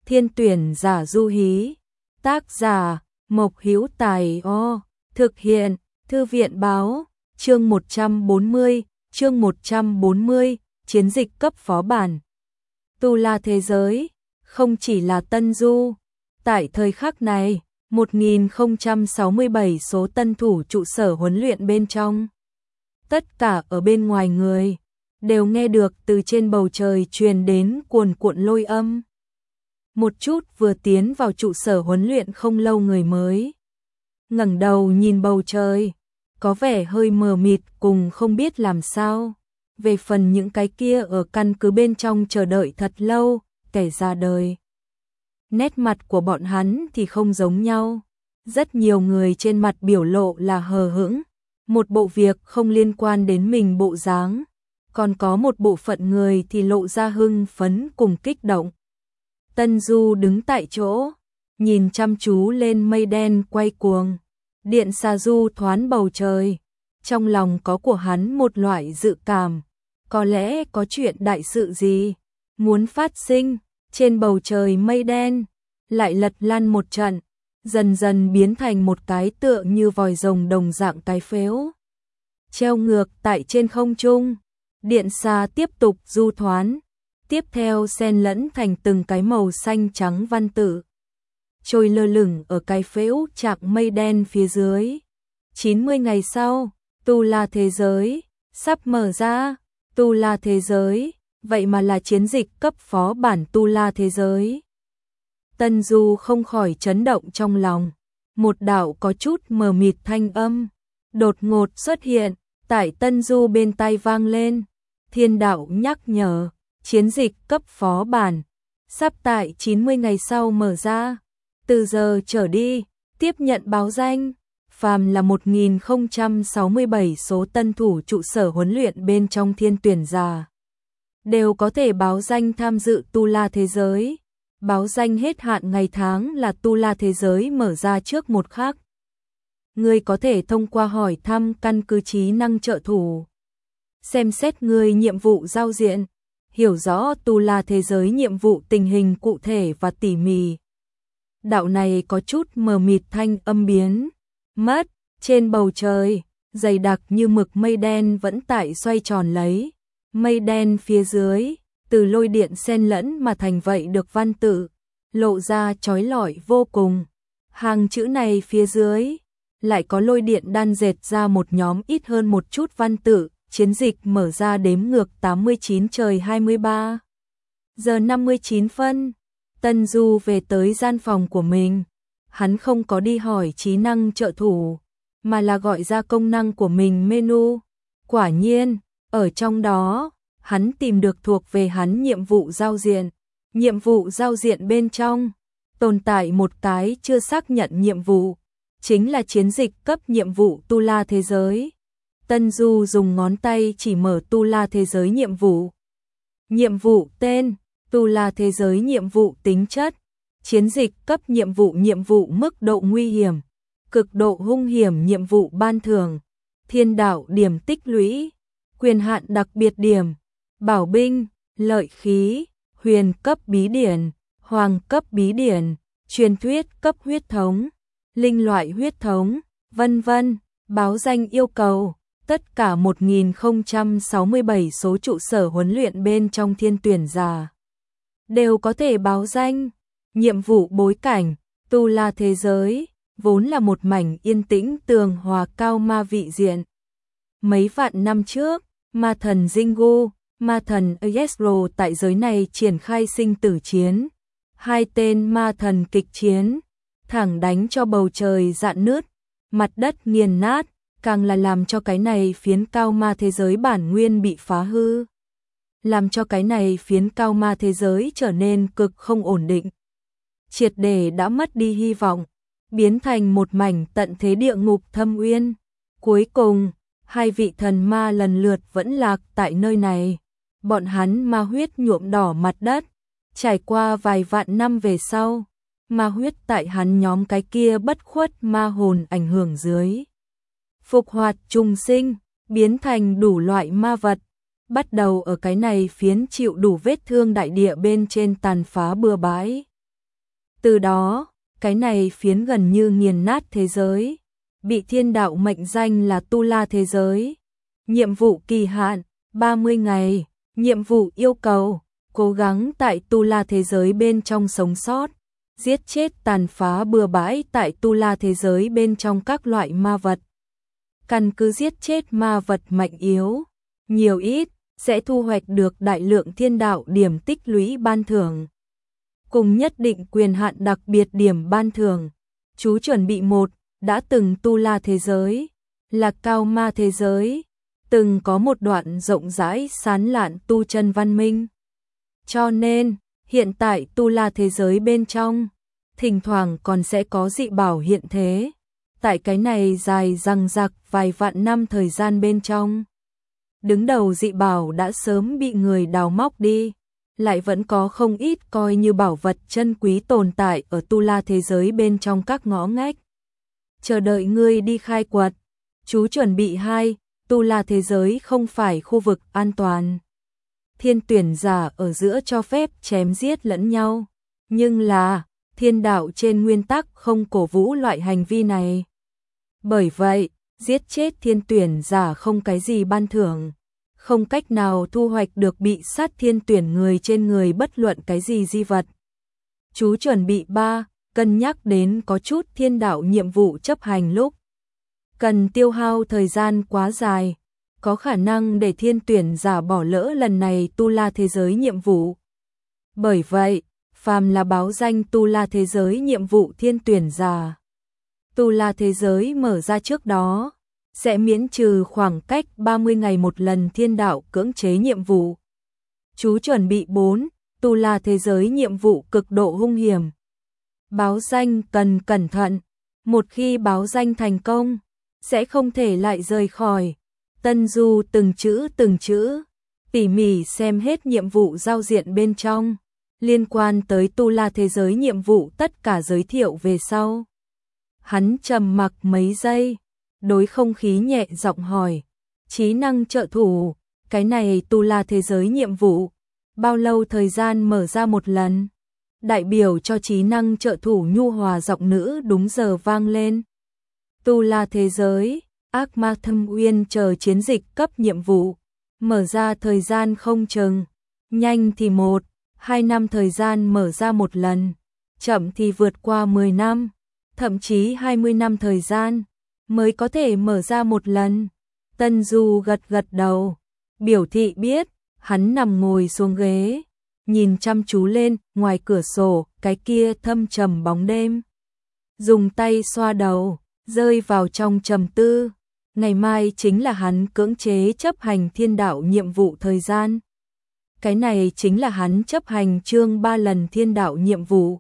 Thiên tuyển giả du hí. Tác giả Mộc Hữu Tài. Thực hiện Thư viện báo. Chương 140, chiến dịch cấp phó bản. Tu La thế giới, không chỉ là Tân Du. Tại thời khắc này, 1067 số tân thủ trụ sở huấn luyện bên trong. Tất cả ở bên ngoài người, đều nghe được từ trên bầu trời truyền đến cuồn cuộn lôi âm. Một chút vừa tiến vào trụ sở huấn luyện không lâu người mới ngẩng đầu nhìn bầu trời, có vẻ hơi mờ mịt cùng không biết làm sao. Về phần những cái kia ở căn cứ bên trong chờ đợi thật lâu, kẻ ra đời. Nét mặt của bọn hắn thì không giống nhau. Rất nhiều người trên mặt biểu lộ là hờ hững, một bộ việc không liên quan đến mình bộ dáng. Còn có một bộ phận người thì lộ ra hưng phấn cùng kích động. Tân Du đứng tại chỗ, nhìn chăm chú lên mây đen quay cuồng. Điện xà du thoán bầu trời. Trong lòng có của hắn một loại dự cảm. Có lẽ có chuyện đại sự gì muốn phát sinh. Trên bầu trời mây đen lại lật lăn một trận, dần dần biến thành một cái tựa như vòi rồng đồng dạng cái phếu treo ngược tại trên không trung. Điện xà tiếp tục du thoán, tiếp theo xen lẫn thành từng cái màu xanh trắng văn tự, trôi lơ lửng ở cái phễu chạc mây đen phía dưới. 90 ngày sau, Tu La thế giới sắp mở ra. Tu La thế giới, vậy mà là chiến dịch cấp phó bản Tu La thế giới. Tân Du không khỏi chấn động trong lòng. Một đạo có chút mờ mịt thanh âm đột ngột xuất hiện tại Tân Du bên tai vang lên. Thiên đạo nhắc nhở, chiến dịch cấp phó bản sắp tại 90 ngày sau mở ra. Từ giờ trở đi, tiếp nhận báo danh, phàm là 1067 số tân thủ trụ sở huấn luyện bên trong thiên tuyển giả đều có thể báo danh tham dự Tu La thế giới. Báo danh hết hạn ngày tháng là Tu La thế giới mở ra trước một khắc. Ngươi có thể thông qua hỏi thăm căn cứ trí năng trợ thủ, xem xét người nhiệm vụ giao diện, hiểu rõ Tu La thế giới nhiệm vụ tình hình cụ thể và tỉ mỉ. Đạo này có chút mờ mịt thanh âm biến mất. Trên bầu trời, dày đặc như mực mây đen vẫn tại xoay tròn lấy. Mây đen phía dưới, từ lôi điện xen lẫn mà thành vậy được văn tự, lộ ra chói lọi vô cùng. Hàng chữ này phía dưới, lại có lôi điện đan dệt ra một nhóm ít hơn một chút văn tự. Chiến dịch mở ra đếm ngược 89 trời 23 giờ 59 phân. Tân Du về tới gian phòng của mình. Hắn không có đi hỏi trí năng trợ thủ, mà là gọi ra công năng của mình menu. Quả nhiên, ở trong đó, hắn tìm được thuộc về hắn nhiệm vụ giao diện. Nhiệm vụ giao diện bên trong, tồn tại một cái chưa xác nhận nhiệm vụ, chính là chiến dịch cấp nhiệm vụ Tu La thế giới. Tân Du dùng ngón tay chỉ mở Tu La thế giới nhiệm vụ. Nhiệm vụ tên, Tu La thế giới nhiệm vụ tính chất, chiến dịch cấp nhiệm vụ mức độ nguy hiểm, cực độ hung hiểm nhiệm vụ ban thưởng, thiên đạo điểm tích lũy, quyền hạn đặc biệt điểm, bảo binh, lợi khí, huyền cấp bí điển, hoàng cấp bí điển, truyền thuyết cấp huyết thống, linh loại huyết thống, vân vân. Báo danh yêu cầu. Tất cả 1067 số trụ sở huấn luyện bên trong thiên tuyển giả đều có thể báo danh. Nhiệm vụ bối cảnh, Tu La thế giới vốn là một mảnh yên tĩnh tường hòa cao ma vị diện. Mấy vạn năm trước, ma thần Jingu, ma thần Yesro tại giới này triển khai sinh tử chiến. Hai tên ma thần kịch chiến, thẳng đánh cho bầu trời rạn nứt, mặt đất nghiền nát. Càng là làm cho cái này phiến cao ma thế giới bản nguyên bị phá hư, làm cho cái này phiến cao ma thế giới trở nên cực không ổn định, triệt để đã mất đi hy vọng, biến thành một mảnh tận thế địa ngục thâm uyên. Cuối cùng, hai vị thần ma lần lượt vẫn lạc tại nơi này. Bọn hắn ma huyết nhuộm đỏ mặt đất. Trải qua vài vạn năm về sau, ma huyết tại hắn nhóm cái kia bất khuất ma hồn ảnh hưởng dưới, phục hoạt trùng sinh, biến thành đủ loại ma vật, bắt đầu ở cái này phiến chịu đủ vết thương đại địa bên trên tàn phá bừa bãi. Từ đó, cái này phiến gần như nghiền nát thế giới, bị thiên đạo mệnh danh là Tu La thế giới. Nhiệm vụ kỳ hạn 30 ngày, nhiệm vụ yêu cầu cố gắng tại Tu La thế giới bên trong sống sót, giết chết tàn phá bừa bãi tại Tu La thế giới bên trong các loại ma vật. Căn cứ giết chết ma vật mạnh yếu, nhiều ít, sẽ thu hoạch được đại lượng thiên đạo điểm tích lũy ban thưởng. Cùng nhất định quyền hạn đặc biệt điểm ban thưởng. Chú chuẩn bị một, đã từng Tu La thế giới, là Cao Ma thế giới, từng có một đoạn rộng rãi sán lạn tu chân văn minh. Cho nên, hiện tại Tu La thế giới bên trong, thỉnh thoảng còn sẽ có dị bảo hiện thế. Tại cái này dài dằng dặc vài vạn năm thời gian bên trong, đứng đầu dị bảo đã sớm bị người đào móc đi, lại vẫn có không ít coi như bảo vật chân quý tồn tại ở Tu La thế giới bên trong các ngõ ngách. Chờ đợi ngươi đi khai quật. Chú chuẩn bị 2, Tu La thế giới không phải khu vực an toàn. Thiên tuyển giả ở giữa cho phép chém giết lẫn nhau, nhưng là thiên đạo trên nguyên tắc không cổ vũ loại hành vi này. Bởi vậy, giết chết thiên tuyển giả không cái gì ban thưởng, không cách nào thu hoạch được bị sát thiên tuyển người trên người bất luận cái gì di vật. Chú chuẩn bị 3, cân nhắc đến có chút thiên đạo nhiệm vụ chấp hành lúc cần tiêu hao thời gian quá dài, có khả năng để thiên tuyển giả bỏ lỡ lần này Tu La thế giới nhiệm vụ. Bởi vậy, phàm là báo danh Tu La thế giới nhiệm vụ thiên tuyển giả, Tu La thế giới mở ra trước đó, sẽ miễn trừ khoảng cách 30 ngày một lần thiên đạo cưỡng chế nhiệm vụ. Chú chuẩn bị 4, Tu La thế giới nhiệm vụ cực độ hung hiểm. Báo danh cần cẩn thận, một khi báo danh thành công, sẽ không thể lại rời khỏi. Tân Du từng chữ, tỉ mỉ xem hết nhiệm vụ giao diện bên trong, liên quan tới Tu La thế giới nhiệm vụ tất cả giới thiệu về sau. Hắn trầm mặc mấy giây, đối không khí nhẹ giọng hỏi, trí năng trợ thủ, cái này Tu La thế giới nhiệm vụ, bao lâu thời gian mở ra một lần? Đại biểu cho trí năng trợ thủ nhu hòa giọng nữ đúng giờ vang lên. Tu La thế giới, ác ma thâm uyên chờ chiến dịch cấp nhiệm vụ, mở ra thời gian không chừng, nhanh thì 1-2 năm thời gian mở ra một lần, chậm thì vượt qua 10 năm, thậm chí 20 năm thời gian mới có thể mở ra một lần. Tân Du gật gật đầu, biểu thị biết. Hắn nằm ngồi xuống ghế, nhìn chăm chú lên ngoài cửa sổ cái kia thâm trầm bóng đêm, dùng tay xoa đầu, rơi vào trong trầm tư. Ngày mai chính là hắn cưỡng chế chấp hành thiên đạo nhiệm vụ thời gian. Cái này chính là hắn chấp hành chương 3 lần thiên đạo nhiệm vụ.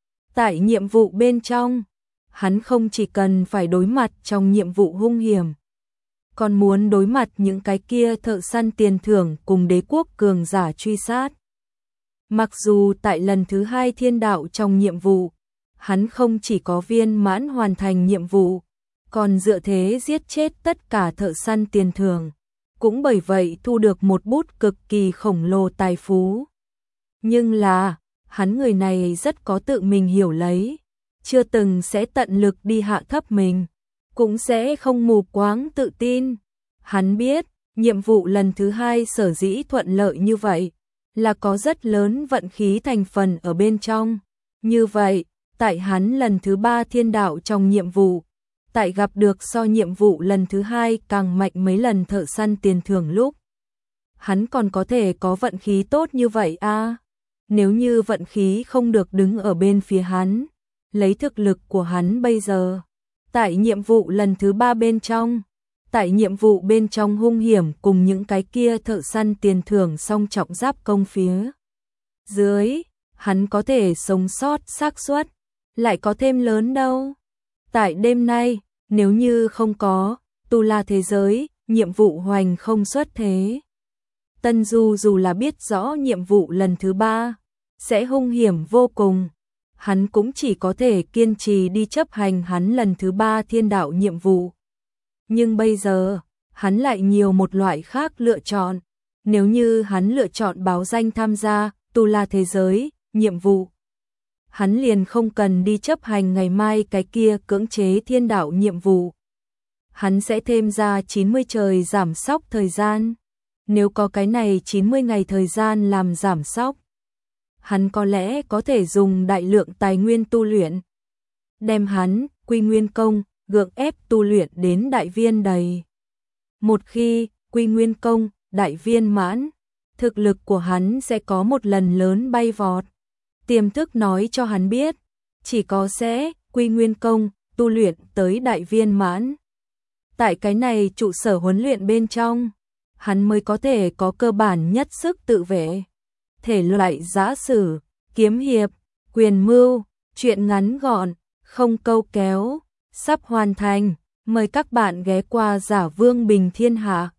Tại nhiệm vụ bên trong, hắn không chỉ cần phải đối mặt trong nhiệm vụ hung hiểm, còn muốn đối mặt những cái kia thợ săn tiền thưởng cùng đế quốc cường giả truy sát. Mặc dù tại lần thứ 2 thiên đạo trong nhiệm vụ, hắn không chỉ có viên mãn hoàn thành nhiệm vụ, còn dựa thế giết chết tất cả thợ săn tiền thưởng, cũng bởi vậy thu được một bút cực kỳ khổng lồ tài phú. Nhưng là, hắn người này rất có tự mình hiểu lấy, chưa từng sẽ tận lực đi hạ thấp mình, cũng sẽ không mù quáng tự tin. Hắn biết, nhiệm vụ lần thứ 2 sở dĩ thuận lợi như vậy, là có rất lớn vận khí thành phần ở bên trong. Như vậy, tại hắn lần thứ 3 thiên đạo trong nhiệm vụ, tại gặp được so nhiệm vụ lần thứ 2 càng mạnh mấy lần thợ săn tiền thưởng lúc, hắn còn có thể có vận khí tốt như vậy à? Nếu như vận khí không được đứng ở bên phía hắn, lấy thực lực của hắn bây giờ, tại nhiệm vụ lần thứ 3 bên trong, tại nhiệm vụ bên trong hung hiểm cùng những cái kia thợ săn tiền thưởng song trọng giáp công phía dưới, hắn có thể sống sót xác suất lại có thêm lớn đâu. Tại đêm nay, nếu như không có Tu La thế giới, nhiệm vụ hoành không xuất thế. Tân Du dù là biết rõ nhiệm vụ lần thứ 3 sẽ hung hiểm vô cùng, hắn cũng chỉ có thể kiên trì đi chấp hành hắn lần thứ 3 thiên đạo nhiệm vụ. Nhưng bây giờ, hắn lại nhiều một loại khác lựa chọn. Nếu như hắn lựa chọn báo danh tham gia Tu La thế giới, nhiệm vụ, hắn liền không cần đi chấp hành ngày mai cái kia cưỡng chế thiên đạo nhiệm vụ. Hắn sẽ thêm ra 90 trời giảm sóc thời gian. Nếu có cái này 90 ngày thời gian làm giảm sóc, hắn có lẽ có thể dùng đại lượng tài nguyên tu luyện, đem hắn, Quy Nguyên Công, gượng ép tu luyện đến đại viên đầy. Một khi Quy Nguyên Công, đại viên mãn, thực lực của hắn sẽ có một lần lớn bay vọt. Tiềm thức nói cho hắn biết, chỉ có sẽ Quy Nguyên Công, tu luyện tới đại viên mãn. Tại cái này trụ sở huấn luyện bên trong, hắn mới có thể có cơ bản nhất sức tự vệ. Thể loại giã sử, kiếm hiệp, quyền mưu, truyện ngắn gọn, không câu kéo, sắp hoàn thành. Mời các bạn ghé qua Giả Vương Bình Thiên Hạ.